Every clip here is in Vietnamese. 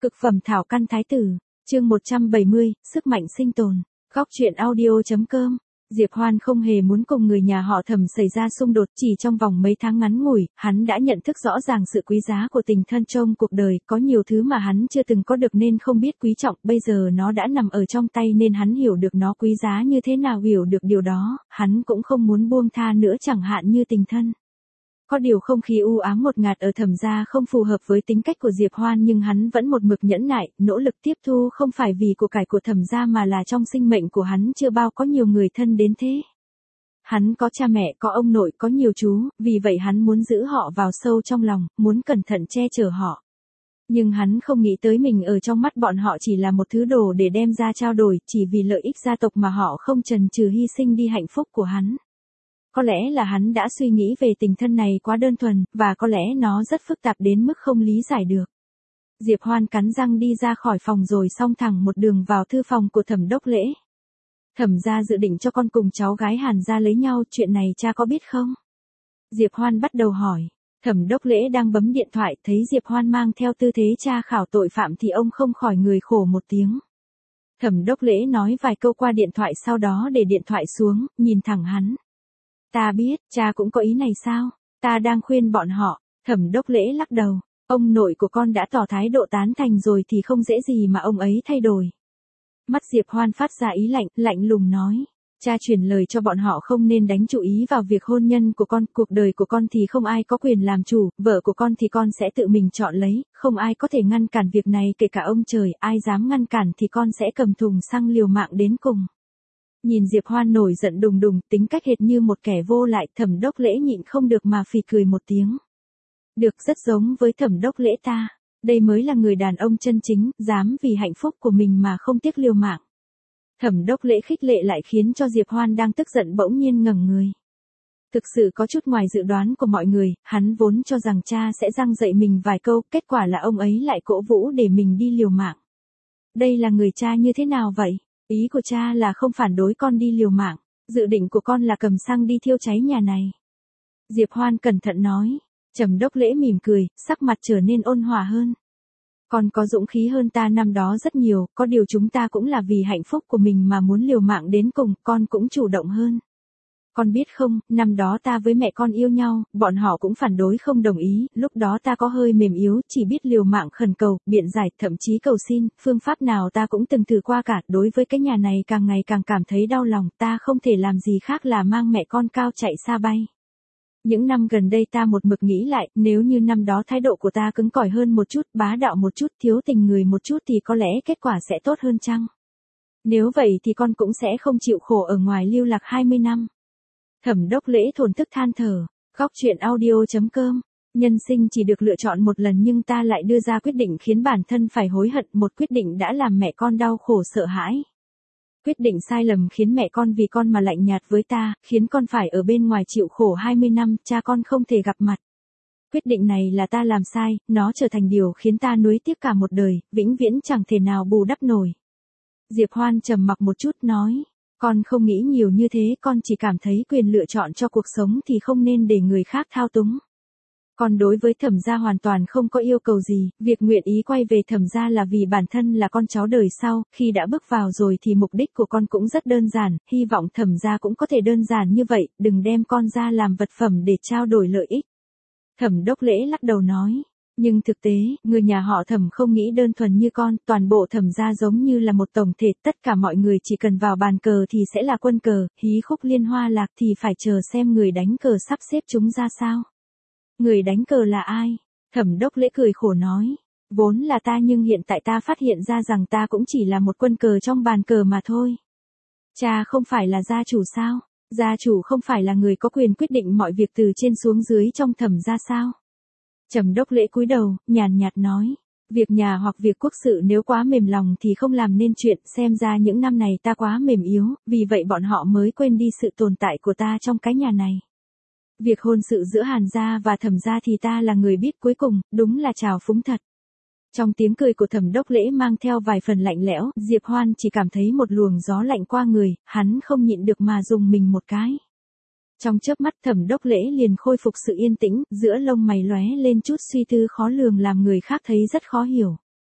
Cực phẩm thảo căn thái tử, chương 170, sức mạnh sinh tồn. Góc truyện audio.com. Diệp Hoan không hề muốn cùng người nhà họ Thẩm xảy ra xung đột, chỉ trong vòng mấy tháng ngắn ngủi, hắn đã nhận thức rõ ràng sự quý giá của tình thân trong cuộc đời, có nhiều thứ mà hắn chưa từng có được nên không biết quý trọng, bây giờ nó đã nằm ở trong tay nên hắn hiểu được nó quý giá như thế nào, hiểu được điều đó, hắn cũng không muốn buông tha nữa, chẳng hạn như tình thân. Có điều không khí u ám ngột ngạt ở Thẩm gia không phù hợp với tính cách của Diệp Hoan, nhưng hắn vẫn một mực nhẫn nại, nỗ lực tiếp thu, không phải vì của cải của Thẩm gia mà là trong sinh mệnh của hắn chưa bao có nhiều người thân đến thế. Hắn có cha mẹ, có ông nội, có nhiều chú, vì vậy hắn muốn giữ họ vào sâu trong lòng, muốn cẩn thận che chở họ. Nhưng hắn không nghĩ tới mình ở trong mắt bọn họ chỉ là một thứ đồ để đem ra trao đổi, chỉ vì lợi ích gia tộc mà họ không chần chừ hy sinh đi hạnh phúc của hắn. Có lẽ là hắn đã suy nghĩ về tình thân này quá đơn thuần, và có lẽ nó rất phức tạp đến mức không lý giải được. Diệp Hoan cắn răng đi ra khỏi phòng rồi xông thẳng một đường vào thư phòng của Thẩm Đốc Lễ. Thẩm gia dự định cho con cùng cháu gái Hàn gia lấy nhau, chuyện này cha có biết không? Diệp Hoan bắt đầu hỏi. Thẩm Đốc Lễ đang bấm điện thoại, thấy Diệp Hoan mang theo tư thế tra khảo tội phạm thì ông không khỏi người khổ một tiếng. Thẩm Đốc Lễ nói vài câu qua điện thoại, sau đó để điện thoại xuống, nhìn thẳng hắn. Ta biết, cha cũng có ý này sao? Ta đang khuyên bọn họ. Thẩm Đốc Lễ lắc đầu. Ông nội của con đã tỏ thái độ tán thành rồi thì không dễ gì mà ông ấy thay đổi. Mắt Diệp Hoan phát ra ý lạnh, lạnh lùng nói. Cha truyền lời cho bọn họ không nên đánh chú ý vào việc hôn nhân của con, cuộc đời của con thì không ai có quyền làm chủ, vợ của con thì con sẽ tự mình chọn lấy, không ai có thể ngăn cản việc này kể cả ông trời, ai dám ngăn cản thì con sẽ cầm thùng xăng liều mạng đến cùng. Nhìn Diệp Hoan nổi giận đùng đùng, tính cách hệt như một kẻ vô lại, Thẩm Đốc Lễ nhịn không được mà phì cười một tiếng. Được, rất giống với Thẩm Đốc Lễ ta. Đây mới là người đàn ông chân chính, dám vì hạnh phúc của mình mà không tiếc liều mạng. Thẩm Đốc Lễ khích lệ lại khiến cho Diệp Hoan đang tức giận bỗng nhiên ngẩng người. Thực sự có chút ngoài dự đoán của mọi người, hắn vốn cho rằng cha sẽ giăng dạy mình vài câu, kết quả là ông ấy lại cổ vũ để mình đi liều mạng. Đây là người cha như thế nào vậy? Ý của cha là không phản đối con đi liều mạng, dự định của con là cầm xăng đi thiêu cháy nhà này. Diệp Hoan cẩn thận nói. Thẩm Đốc Lễ mỉm cười, sắc mặt trở nên ôn hòa hơn. Con có dũng khí hơn ta năm đó rất nhiều, có điều chúng ta cũng là vì hạnh phúc của mình mà muốn liều mạng đến cùng, con cũng chủ động hơn. Con biết không, năm đó ta với mẹ con yêu nhau, bọn họ cũng phản đối không đồng ý, lúc đó ta có hơi mềm yếu, chỉ biết liều mạng khẩn cầu, biện giải, thậm chí cầu xin, phương pháp nào ta cũng từng thử qua cả, đối với cái nhà này càng ngày càng cảm thấy đau lòng, ta không thể làm gì khác là mang mẹ con cao chạy xa bay. Những năm gần đây ta một mực nghĩ lại, nếu như năm đó thái độ của ta cứng cỏi hơn một chút, bá đạo một chút, thiếu tình người một chút thì có lẽ kết quả sẽ tốt hơn chăng? Nếu vậy thì con cũng sẽ không chịu khổ ở ngoài lưu lạc 20 năm. Thẩm Đốc Lễ thổn thức than thở. Góc truyện audio.com. Nhân sinh chỉ được lựa chọn một lần nhưng ta lại đưa ra quyết định khiến bản thân phải hối hận, một quyết định đã làm mẹ con đau khổ sợ hãi. Quyết định sai lầm khiến mẹ con vì con mà lạnh nhạt với ta, khiến con phải ở bên ngoài chịu khổ 20 năm, cha con không thể gặp mặt. Quyết định này là ta làm sai, nó trở thành điều khiến ta nuối tiếc cả một đời, vĩnh viễn chẳng thể nào bù đắp nổi. Diệp Hoan trầm mặc một chút nói, con không nghĩ nhiều như thế, con chỉ cảm thấy quyền lựa chọn cho cuộc sống thì không nên để người khác thao túng. Còn đối với Thẩm gia hoàn toàn không có yêu cầu gì, việc nguyện ý quay về Thẩm gia là vì bản thân là con cháu đời sau, khi đã bước vào rồi thì mục đích của con cũng rất đơn giản, hy vọng Thẩm gia cũng có thể đơn giản như vậy, đừng đem con ra làm vật phẩm để trao đổi lợi ích. Thẩm Đốc Lễ lắc đầu nói, nhưng thực tế, người nhà họ Thẩm không nghĩ đơn thuần như con, toàn bộ Thẩm gia giống như là một tổng thể, tất cả mọi người chỉ cần vào bàn cờ thì sẽ là quân cờ, hí khúc liên hoa lạc thì phải chờ xem người đánh cờ sắp xếp chúng ra sao. Người đánh cờ là ai? Thẩm Đốc Lễ cười khổ nói. Vốn là ta nhưng hiện tại ta phát hiện ra rằng ta cũng chỉ là một quân cờ trong bàn cờ mà thôi. Cha không phải là gia chủ sao? Gia chủ không phải là người có quyền quyết định mọi việc từ trên xuống dưới trong Thẩm gia sao? Thẩm Đốc Lễ cúi đầu, nhàn nhạt nói. Việc nhà hoặc việc quốc sự nếu quá mềm lòng thì không làm nên chuyện, xem ra những năm này ta quá mềm yếu, vì vậy bọn họ mới quên đi sự tồn tại của ta trong cái nhà này. Việc hôn sự giữa Hàn gia và Thẩm gia thì ta là người biết cuối cùng, đúng là trào phúng thật. Trong tiếng cười của Thẩm Đốc Lễ mang theo vài phần lạnh lẽo, Diệp Hoan chỉ cảm thấy một luồng gió lạnh qua người, hắn không nhịn được mà dùng mình một cái. Trong chớp mắt Thẩm Đốc Lễ liền khôi phục sự yên tĩnh, giữa lông mày lóe lên chút suy tư khó lường làm người khác thấy rất khó hiểu.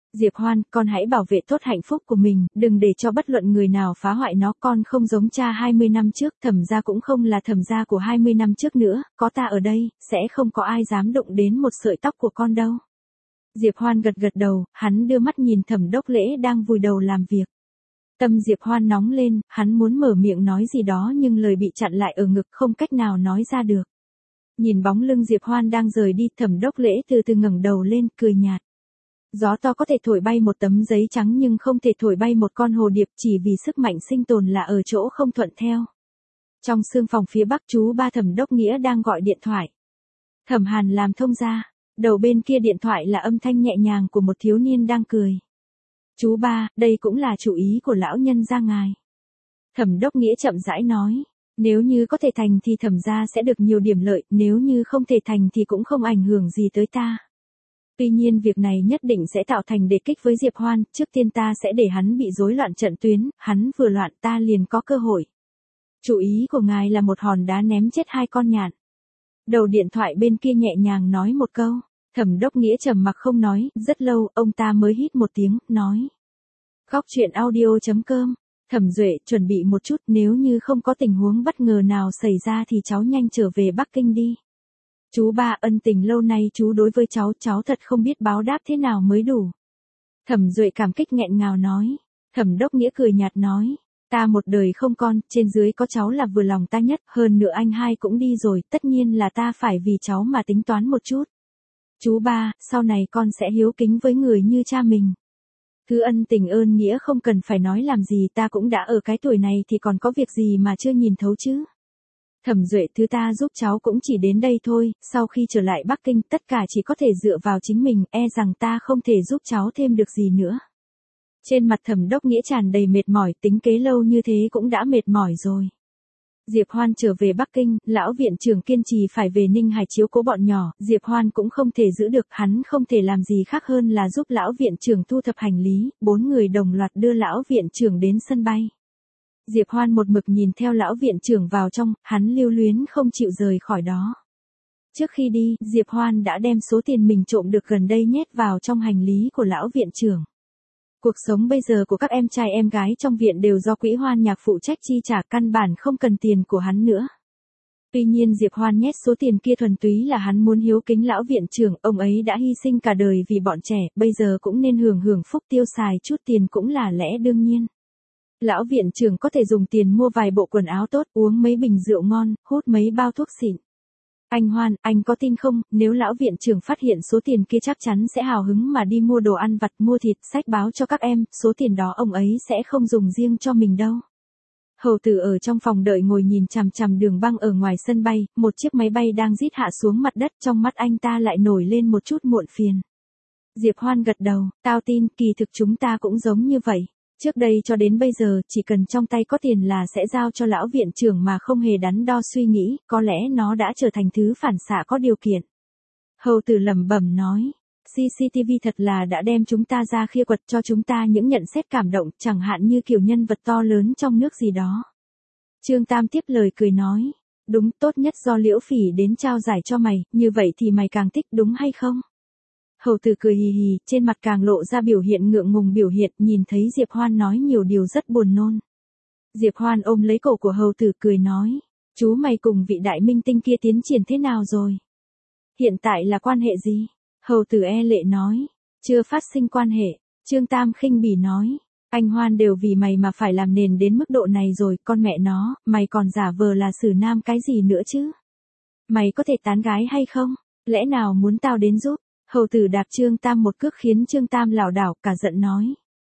Diệp Hoan, con hãy bảo vệ tốt hạnh phúc của mình, đừng để cho bất luận người nào phá hoại nó, con không giống cha 20 năm trước, Thẩm gia cũng không là Thẩm gia của 20 năm trước nữa, có ta ở đây, sẽ không có ai dám đụng đến một sợi tóc của con đâu. Diệp Hoan gật gật đầu, hắn đưa mắt nhìn Thẩm Đốc Lễ đang vùi đầu làm việc. Tâm Diệp Hoan nóng lên, hắn muốn mở miệng nói gì đó nhưng lời bị chặn lại ở ngực, không cách nào nói ra được. Nhìn bóng lưng Diệp Hoan đang rời đi, Thẩm Đốc Lễ từ từ ngẩng đầu lên, cười nhạt. Gió to có thể thổi bay một tấm giấy trắng nhưng không thể thổi bay một con hồ điệp, chỉ vì sức mạnh sinh tồn là ở chỗ không thuận theo. Trong sương phòng phía bắc, chú ba Thẩm Đốc Nghĩa đang gọi điện thoại. Thẩm Hàn làm thông ra, đầu bên kia điện thoại là âm thanh nhẹ nhàng của một thiếu niên đang cười. Chú ba, đây cũng là chủ ý của lão nhân gia ngài. Thẩm Đốc Nghĩa chậm rãi nói, nếu như có thể thành thì Thẩm gia sẽ được nhiều điểm lợi, nếu như không thể thành thì cũng không ảnh hưởng gì tới ta. Tuy nhiên việc này nhất định sẽ tạo thành đả kích với Diệp Hoan, trước tiên ta sẽ để hắn bị rối loạn trận tuyến, hắn vừa loạn ta liền có cơ hội. Chủ ý của ngài là một hòn đá ném chết hai con nhạn. Đầu điện thoại bên kia nhẹ nhàng nói một câu, Thẩm Đốc Nghĩa trầm mặc không nói, rất lâu, ông ta mới hít một tiếng, nói. Góc truyện audio.com, Thẩm Duệ, chuẩn bị một chút, nếu như không có tình huống bất ngờ nào xảy ra thì cháu nhanh trở về Bắc Kinh đi. Chú ba, ân tình lâu nay chú đối với cháu thật không biết báo đáp thế nào mới đủ. Thẩm Duệ cảm kích nghẹn ngào nói. Thẩm Đốc Nghĩa cười nhạt nói, ta một đời không con, trên dưới có cháu là vừa lòng ta nhất, hơn nữa anh hai cũng đi rồi, tất nhiên là ta phải vì cháu mà tính toán một chút. Chú ba, sau này con sẽ hiếu kính với người như cha mình. Thứ ân tình ơn nghĩa không cần phải nói làm gì, ta cũng đã ở cái tuổi này thì còn có việc gì mà chưa nhìn thấu chứ. Thẩm Duệ, thứ ta giúp cháu cũng chỉ đến đây thôi, sau khi trở lại Bắc Kinh tất cả chỉ có thể dựa vào chính mình, e rằng ta không thể giúp cháu thêm được gì nữa. Trên mặt Thẩm Đốc Nghĩa tràn đầy mệt mỏi, tính kế lâu như thế cũng đã mệt mỏi rồi. Diệp Hoan trở về Bắc Kinh, lão viện trưởng kiên trì phải về Ninh Hải chiếu cố bọn nhỏ, Diệp Hoan cũng không thể giữ được, hắn không thể làm gì khác hơn là giúp lão viện trưởng thu thập hành lý, 4 người đồng loạt đưa lão viện trưởng đến sân bay. Diệp Hoan một mực nhìn theo lão viện trưởng vào trong, hắn lưu luyến không chịu rời khỏi đó. Trước khi đi, Diệp Hoan đã đem số tiền mình trộm được gần đây nhét vào trong hành lý của lão viện trưởng. Cuộc sống bây giờ của các em trai em gái trong viện đều do Quỹ Hoan Nhạc phụ trách chi trả, căn bản không cần tiền của hắn nữa. Tuy nhiên Diệp Hoan nhét số tiền kia thuần túy là hắn muốn hiếu kính lão viện trưởng, ông ấy đã hy sinh cả đời vì bọn trẻ, bây giờ cũng nên hưởng phúc, tiêu xài chút tiền cũng là lẽ đương nhiên. Lão viện trưởng có thể dùng tiền mua vài bộ quần áo tốt, uống mấy bình rượu ngon, hút mấy bao thuốc xịn. Anh Hoan, anh có tin không, nếu lão viện trưởng phát hiện số tiền kia chắc chắn sẽ hào hứng mà đi mua đồ ăn vặt, mua thịt, sách báo cho các em, số tiền đó ông ấy sẽ không dùng riêng cho mình đâu. Hầu Tử ở trong phòng đợi ngồi nhìn chằm chằm Đường Băng ở ngoài sân bay, một chiếc máy bay đang rít hạ xuống mặt đất, trong mắt anh ta lại nổi lên một chút muộn phiền. Diệp Hoan gật đầu, tao tin, kỳ thực chúng ta cũng giống như vậy. Trước đây cho đến bây giờ, chỉ cần trong tay có tiền là sẽ giao cho lão viện trưởng mà không hề đắn đo suy nghĩ, có lẽ nó đã trở thành thứ phản xạ có điều kiện. Hầu Tử lẩm bẩm nói, CCTV thật là đã đem chúng ta ra khia quật cho chúng ta những nhận xét cảm động, chẳng hạn như kiểu nhân vật to lớn trong nước gì đó. Trương Tam tiếp lời cười nói, đúng, tốt nhất do Liễu Phỉ đến trao giải cho mày, như vậy thì mày càng thích đúng hay không? Hầu Tử cười hì hì, trên mặt càng lộ ra biểu hiện ngượng ngùng biểu hiện, nhìn thấy Diệp Hoan nói nhiều điều rất buồn nôn. Diệp Hoan ôm lấy cổ của Hầu Tử cười nói, chú mày cùng vị đại minh tinh kia tiến triển thế nào rồi? Hiện tại là quan hệ gì? Hầu Tử e lệ nói, chưa phát sinh quan hệ. Trương Tam khinh bỉ nói, anh Hoan đều vì mày mà phải làm nền đến mức độ này rồi, con mẹ nó, mày còn giả vờ là xử nam cái gì nữa chứ? Mày có thể tán gái hay không? Lẽ nào muốn tao đến giúp? Hầu Tử đạp Trương Tam một cước khiến Trương Tam lảo đảo, cả giận nói.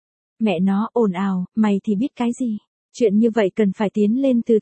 Mẹ nó, ồn ào, mày thì biết cái gì? Chuyện như vậy cần phải tiến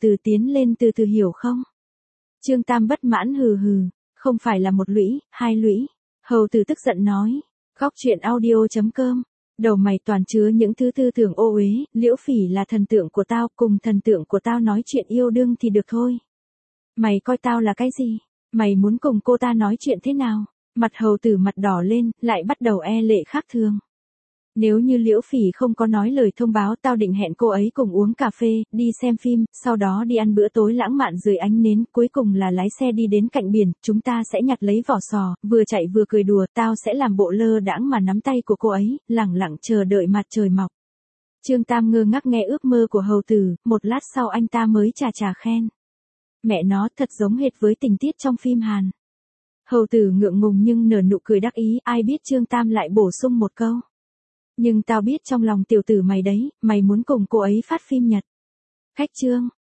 lên từ từ hiểu không? Trương Tam bất mãn hừ hừ, không phải là một lũy, hai lũy. Hầu Tử tức giận nói. Góc truyện audio.com, đầu mày toàn chứa những thứ tư tưởng ô uế, Liễu Phỉ là thần tượng của tao, cùng thần tượng của tao nói chuyện yêu đương thì được thôi. Mày coi tao là cái gì? Mày muốn cùng cô ta nói chuyện thế nào? Mặt Hầu Tử mặt đỏ lên, lại bắt đầu e lệ khác thường. Nếu như Liễu Phỉ không có nói lời thông báo, tao định hẹn cô ấy cùng uống cà phê, đi xem phim, sau đó đi ăn bữa tối lãng mạn dưới ánh nến, cuối cùng là lái xe đi đến cạnh biển, chúng ta sẽ nhặt lấy vỏ sò, vừa chạy vừa cười đùa, tao sẽ làm bộ lơ đãng mà nắm tay của cô ấy, lẳng lặng chờ đợi mặt trời mọc. Trương Tam ngơ ngác nghe ước mơ của hầu tử, một lát sau anh ta mới chà khen. Mẹ nó thật giống hệt với tình tiết trong phim Hàn. Hầu tử ngượng ngùng nhưng nở nụ cười đắc ý, ai biết Trương Tam lại bổ sung một câu. Nhưng tao biết trong lòng tiểu tử mày đấy, mày muốn cùng cô ấy phát phim Nhật. Khách Trương,